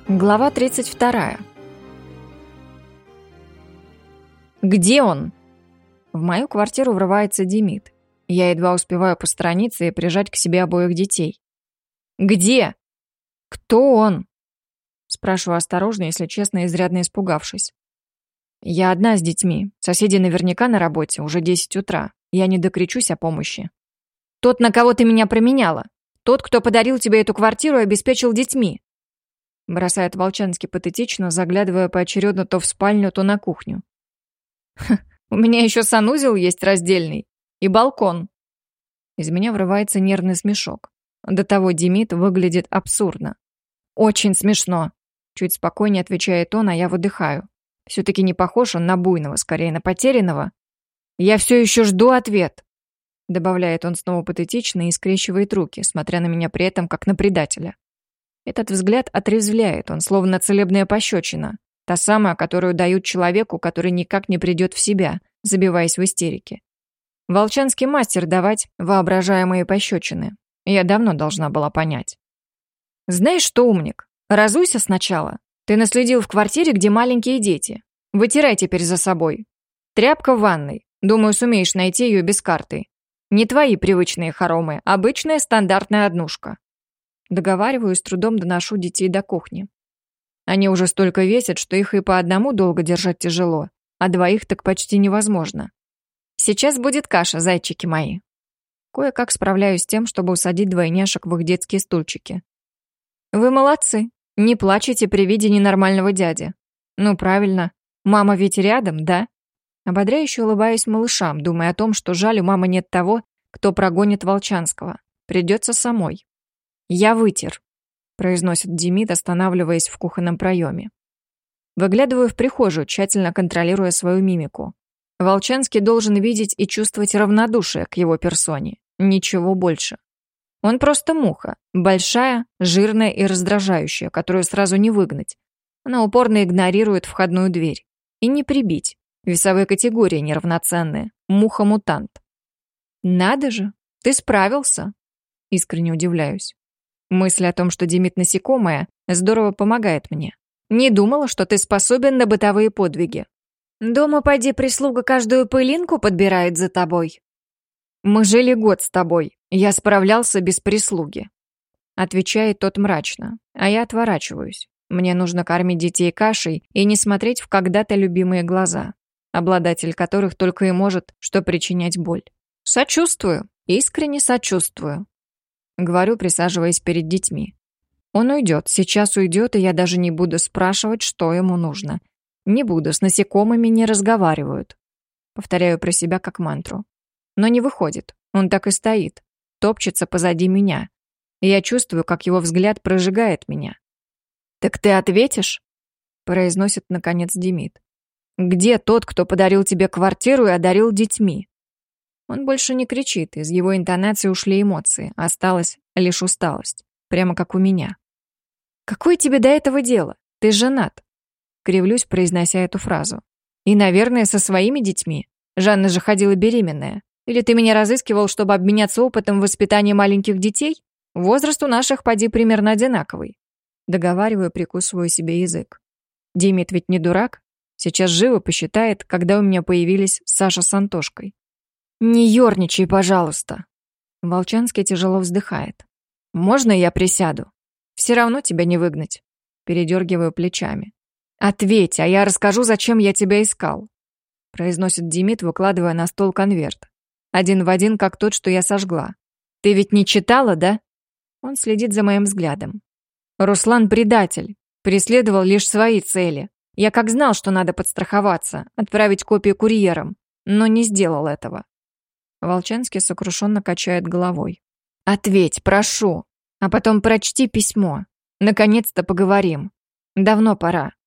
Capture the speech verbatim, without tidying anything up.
Глава тридцать вторая. «Где он?» В мою квартиру врывается Демид. Я едва успеваю посторониться и прижать к себе обоих детей. «Где? Кто он?» Спрашиваю осторожно, если честно, изрядно испугавшись. «Я одна с детьми. Соседи наверняка на работе, уже десять утра. Я не докричусь о помощи». «Тот, на кого ты меня променяла. Тот, кто подарил тебе эту квартиру и обеспечил детьми», бросает Волчанский патетично, заглядывая поочередно то в спальню, то на кухню. «У меня еще санузел есть раздельный. И балкон». Из меня врывается нервный смешок. До того Демид выглядит абсурдно. «Очень смешно», — чуть спокойнее отвечает он, а я выдыхаю. Все-таки не похож он на буйного, скорее на потерянного. «Я все еще жду ответ», — добавляет он снова патетично и скрещивает руки, смотря на меня при этом как на предателя. Этот взгляд отрезвляет, он словно целебная пощечина, та самая, которую дают человеку, который никак не придет в себя, забиваясь в истерике. Волчанский мастер давать воображаемые пощечины. Я давно должна была понять. «Знаешь что, умник, разуйся сначала. Ты наследил в квартире, где маленькие дети. Вытирай теперь за собой. Тряпка в ванной. Думаю, сумеешь найти ее без карты. Не твои привычные хоромы, обычная стандартная однушка». Договариваю и с трудом доношу детей до кухни. Они уже столько весят, что их и по одному долго держать тяжело, а двоих так почти невозможно. Сейчас будет каша, зайчики мои. Кое-как справляюсь с тем, чтобы усадить двойняшек в их детские стульчики. Вы молодцы, не плачете при виде ненормального дяди. Ну правильно, мама ведь рядом, да? Ободряюще улыбаюсь малышам, думая о том, что жаль, у мамы нет того, кто прогонит Волчанского. Придется самой. «Я вытер», — произносит Демид, останавливаясь в кухонном проеме. Выглядываю в прихожую, тщательно контролируя свою мимику. Волчанский должен видеть и чувствовать равнодушие к его персоне. Ничего больше. Он просто муха. Большая, жирная и раздражающая, которую сразу не выгнать. Она упорно игнорирует входную дверь. И не прибить. Весовые категории неравноценные. Муха-мутант. «Надо же, ты справился!» Искренне удивляюсь. Мысль о том, что Демид насекомое, здорово помогает мне. Не думала, что ты способен на бытовые подвиги. Дома, поди, прислуга каждую пылинку подбирает за тобой. Мы жили год с тобой, я справлялся без прислуги. Отвечает тот мрачно, а я отворачиваюсь. Мне нужно кормить детей кашей и не смотреть в когда-то любимые глаза, обладатель которых только и может что причинять боль. Сочувствую, искренне сочувствую. Говорю, присаживаясь перед детьми. Он уйдет, сейчас уйдет, и я даже не буду спрашивать, что ему нужно. Не буду, с насекомыми не разговаривают. Повторяю про себя как мантру. Но не выходит, он так и стоит, топчется позади меня. И я чувствую, как его взгляд прожигает меня. «Так ты ответишь?» произносит, наконец, Демид. «Где тот, кто подарил тебе квартиру и одарил детьми?» Он больше не кричит, из его интонации ушли эмоции, осталась лишь усталость, прямо как у меня. «Какое тебе до этого дело? Ты женат!» Кривлюсь, произнося эту фразу. «И, наверное, со своими детьми. Жанна же ходила беременная. Или ты меня разыскивал, чтобы обменяться опытом воспитания маленьких детей? Возраст у наших, поди, примерно одинаковый». Договариваю, прикусываю себе язык. Демид ведь не дурак. Сейчас живо посчитает, когда у меня появились Саша с Антошкой. «Не ерничай, пожалуйста!» Волчанский тяжело вздыхает. «Можно я присяду? Все равно тебя не выгнать». Передергиваю плечами. «Ответь, а я расскажу, зачем я тебя искал», произносит Демид, выкладывая на стол конверт. Один в один, как тот, что я сожгла. «Ты ведь не читала, да?» Он следит за моим взглядом. «Руслан предатель. Преследовал лишь свои цели. Я как знал, что надо подстраховаться, отправить копию курьером, но не сделал этого». Волчанский сокрушенно качает головой. «Ответь, прошу, а потом прочти письмо. Наконец-то поговорим. Давно пора.